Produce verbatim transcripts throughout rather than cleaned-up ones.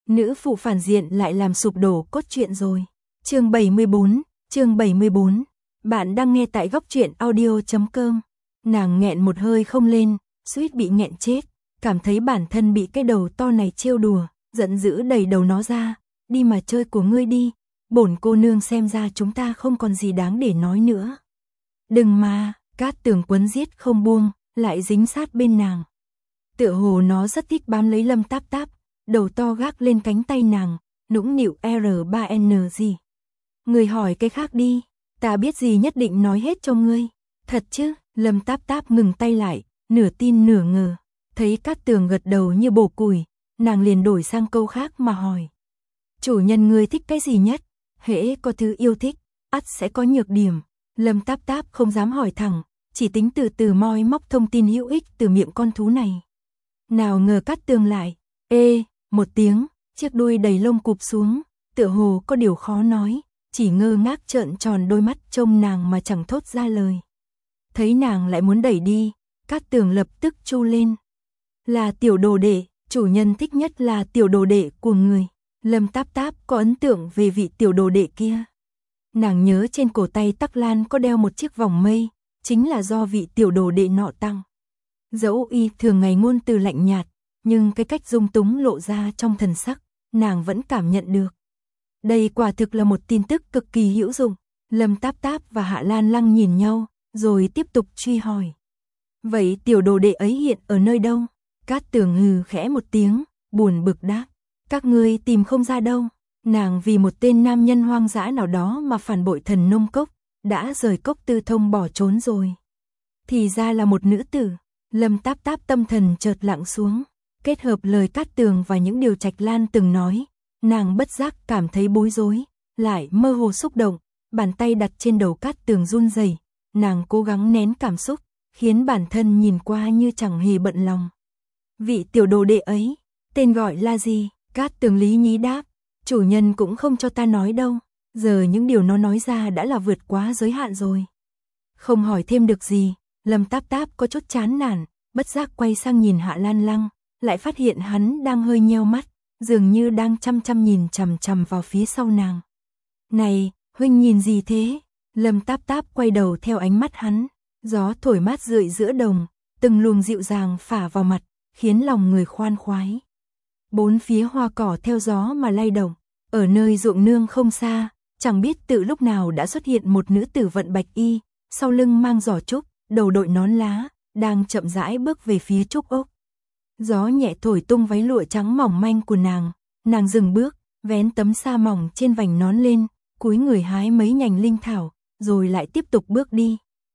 nữ phụ phản diện lại làm sụp đổ cốt truyện rồi. Chương bảy mươi bốn, chương bảy mươi bốn. Bạn đang nghe tại góc truyện audio chấm com. Nàng nghẹn một hơi không lên, suýt bị nghẹn chết, cảm thấy bản thân bị cái đầu to này trêu đùa, giận dữ đẩy đầu nó ra, đi mà chơi của ngươi đi, bổn cô nương xem ra chúng ta không còn gì đáng để nói nữa. Đừng mà, Cát Tường quấn giết không buông, lại dính sát bên nàng. Tựa hồ nó rất thích bám lấy Lâm Táp Táp, đầu to gác lên cánh tay nàng, nũng nịu R ba N gì. Người hỏi cái khác đi, ta biết gì nhất định nói hết cho ngươi. Thật chứ? Lâm Táp Táp ngừng tay lại, nửa tin nửa ngờ. Thấy Cát Tường gật đầu như bổ củi, nàng liền đổi sang câu khác mà hỏi. Chủ nhân ngươi thích cái gì nhất? Hễ có thứ yêu thích, ắt sẽ có nhược điểm. Lâm Táp Táp không dám hỏi thẳng, chỉ tính từ từ moi móc thông tin hữu ích từ miệng con thú này. Nào ngờ Cát Tường lại, ê, một tiếng, chiếc đuôi đầy lông cụp xuống, tựa hồ có điều khó nói, chỉ ngơ ngác trợn tròn đôi mắt trông nàng mà chẳng thốt ra lời. Thấy nàng lại muốn đẩy đi, Cát Tường lập tức chu lên. Là tiểu đồ đệ, chủ nhân thích nhất là tiểu đồ đệ của người. Lâm Táp Táp có ấn tượng về vị tiểu đồ đệ kia. Nàng nhớ trên cổ tay Tắc Lan có đeo một chiếc vòng mây, chính là do vị tiểu đồ đệ nọ tặng. Dẫu y thường ngày ngôn từ lạnh nhạt, nhưng cái cách dung túng lộ ra trong thần sắc, nàng vẫn cảm nhận được. Đây quả thực là một tin tức cực kỳ hữu dụng. Lâm Táp Táp và Hạ Lan Lăng nhìn nhau, rồi tiếp tục truy hỏi. Vậy tiểu đồ đệ ấy hiện ở nơi đâu? Cát Tường hừ khẽ một tiếng, buồn bực đáp. Các ngươi tìm không ra đâu. Nàng vì một tên nam nhân hoang dã nào đó mà phản bội thần nông cốc, đã rời cốc tư thông bỏ trốn rồi. Thì ra là một nữ tử. Lâm Táp Táp tâm thần chợt lặng xuống, kết hợp lời Cát Tường và những điều Trạch Lan từng nói, nàng bất giác cảm thấy bối rối, lại mơ hồ xúc động, bàn tay đặt trên đầu Cát Tường run rẩy, nàng cố gắng nén cảm xúc, khiến bản thân nhìn qua như chẳng hề bận lòng. Vị tiểu đồ đệ ấy, tên gọi là gì? Cát Tường lý nhí đáp, chủ nhân cũng không cho ta nói đâu, giờ những điều nó nói ra đã là vượt quá giới hạn rồi. Không hỏi thêm được gì, Lâm Táp Táp có chút chán nản, bất giác quay sang nhìn Hạ Lan Lăng, lại phát hiện hắn đang hơi nheo mắt, dường như đang chăm chăm nhìn chằm chằm vào phía sau nàng. Này, huynh nhìn gì thế? Lâm Táp Táp quay đầu theo ánh mắt hắn, gió thổi mát rượi giữa đồng, từng luồng dịu dàng phả vào mặt, khiến lòng người khoan khoái. Bốn phía hoa cỏ theo gió mà lay động, ở nơi ruộng nương không xa, chẳng biết từ lúc nào đã xuất hiện một nữ tử vận bạch y, sau lưng mang giỏ trúc, đầu đội nón lá, đang chậm rãi bước về phía trúc ốc. Gió nhẹ thổi tung váy lụa trắng mỏng manh của nàng, nàng dừng bước, vén tấm sa mỏng trên vành nón lên, cúi người hái mấy nhành linh thảo, rồi lại tiếp tục bước đi.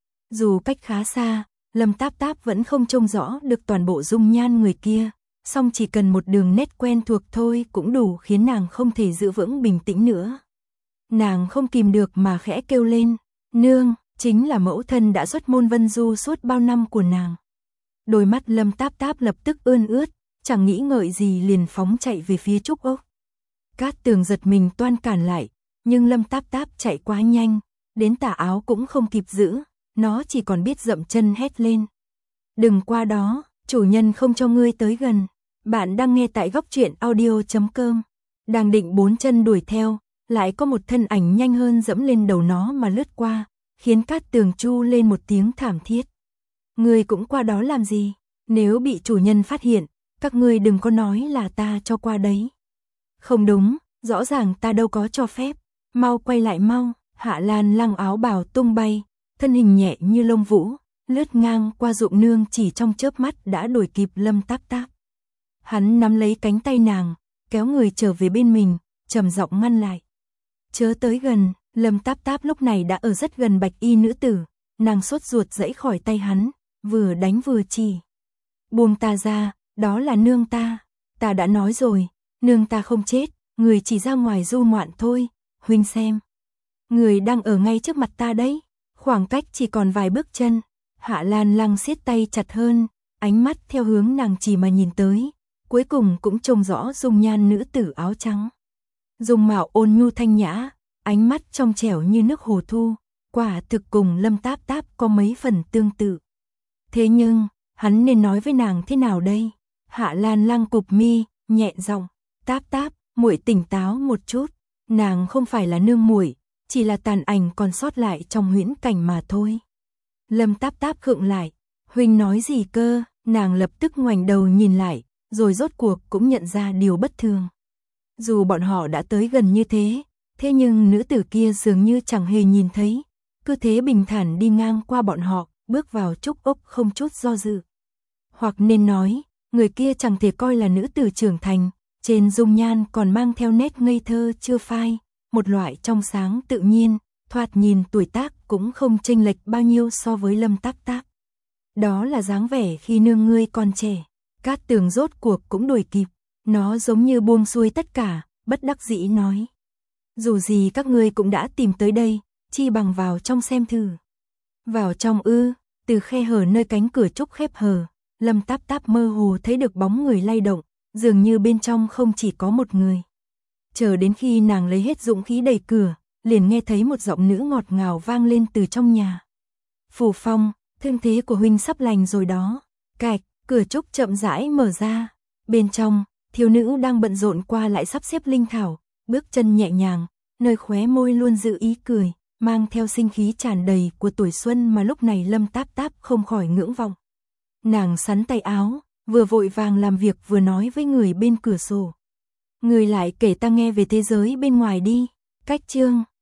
Dù cách khá xa, Lâm Táp Táp vẫn không trông rõ được toàn bộ dung nhan người kia, song chỉ cần một đường nét quen thuộc thôi cũng đủ khiến nàng không thể giữ vững bình tĩnh nữa. Nàng không kìm được mà khẽ kêu lên, nương, chính là mẫu thân đã xuất môn vân du suốt bao năm của nàng. Đôi mắt Lâm Táp Táp lập tức ươn ướt, chẳng nghĩ ngợi gì liền phóng chạy về phía trúc ốc. Cát Tường giật mình toan cản lại, nhưng Lâm Táp Táp chạy quá nhanh, đến tà áo cũng không kịp giữ, nó chỉ còn biết dậm chân hét lên. Đừng qua đó, chủ nhân không cho ngươi tới gần. Bạn đang nghe tại góc truyện audio chấm com. Đang định bốn chân đuổi theo, lại có một thân ảnh nhanh hơn dẫm lên đầu nó mà lướt qua, khiến Cát Tường chu lên một tiếng thảm thiết. Ngươi cũng qua đó làm gì? Nếu bị chủ nhân phát hiện, các ngươi đừng có nói là ta cho qua đấy. Không đúng, rõ ràng ta đâu có cho phép. Mau quay lại mau. Hạ Lan Lăng áo bào tung bay, thân hình nhẹ như lông vũ, lướt ngang qua ruộng nương chỉ trong chớp mắt đã đuổi kịp Lâm Táp Táp. Hắn nắm lấy cánh tay nàng, kéo người trở về bên mình, trầm giọng ngăn lại. Chớ tới gần. Lâm Táp Táp lúc này đã ở rất gần bạch y nữ tử, nàng sốt ruột giãy khỏi tay hắn, vừa đánh vừa chỉ. Buông ta ra, đó là nương ta. Ta đã nói rồi, nương ta không chết, người chỉ ra ngoài du ngoạn thôi, huynh xem. Người đang ở ngay trước mặt ta đấy, khoảng cách chỉ còn vài bước chân. Hạ Lan Lăng siết tay chặt hơn, ánh mắt theo hướng nàng chỉ mà nhìn tới, cuối cùng cũng trông rõ dung nhan nữ tử áo trắng. Dung mạo ôn nhu thanh nhã, ánh mắt trong trẻo như nước hồ thu, quả thực cùng Lâm Táp Táp có mấy phần tương tự. Thế nhưng, hắn nên nói với nàng thế nào đây? Hạ Lan Lăng cụp mi, nhẹ giọng, Táp Táp, muội tỉnh táo một chút, nàng không phải là nương muội, chỉ là tàn ảnh còn sót lại trong huyễn cảnh mà thôi. Lâm Táp Táp khựng lại, huynh nói gì cơ? Nàng lập tức ngoảnh đầu nhìn lại, rồi rốt cuộc cũng nhận ra điều bất thường. Dù bọn họ đã tới gần như thế, thế nhưng nữ tử kia dường như chẳng hề nhìn thấy, cứ thế bình thản đi ngang qua bọn họ, bước vào trúc ốc không chút do dự. Hoặc nên nói, người kia chẳng thể coi là nữ tử trưởng thành, trên dung nhan còn mang theo nét ngây thơ chưa phai, một loại trong sáng tự nhiên, thoạt nhìn tuổi tác cũng không chênh lệch bao nhiêu so với Lâm Táp Táp. Đó là dáng vẻ khi nương ngươi còn trẻ. Cát Tường rốt cuộc cũng đuổi kịp, nó giống như buông xuôi tất cả, bất đắc dĩ nói. Dù gì các ngươi cũng đã tìm tới đây, chi bằng vào trong xem thử. Vào trong ư, từ khe hở nơi cánh cửa trúc khép hờ, Lâm Táp Táp mơ hồ thấy được bóng người lay động, dường như bên trong không chỉ có một người. Chờ đến khi nàng lấy hết dũng khí đẩy cửa, liền nghe thấy một giọng nữ ngọt ngào vang lên từ trong nhà. Phù Phong, thương thế của huynh sắp lành rồi đó. Cạch, cửa trúc chậm rãi mở ra. Bên trong, thiếu nữ đang bận rộn qua lại sắp xếp linh thảo, bước chân nhẹ nhàng, nơi khóe môi luôn giữ ý cười, mang theo sinh khí tràn đầy của tuổi xuân mà lúc này Lâm Táp Táp không khỏi ngưỡng vọng. Nàng sắn tay áo, vừa vội vàng làm việc vừa nói với người bên cửa sổ. Người lại kể ta nghe về thế giới bên ngoài đi. Cách chương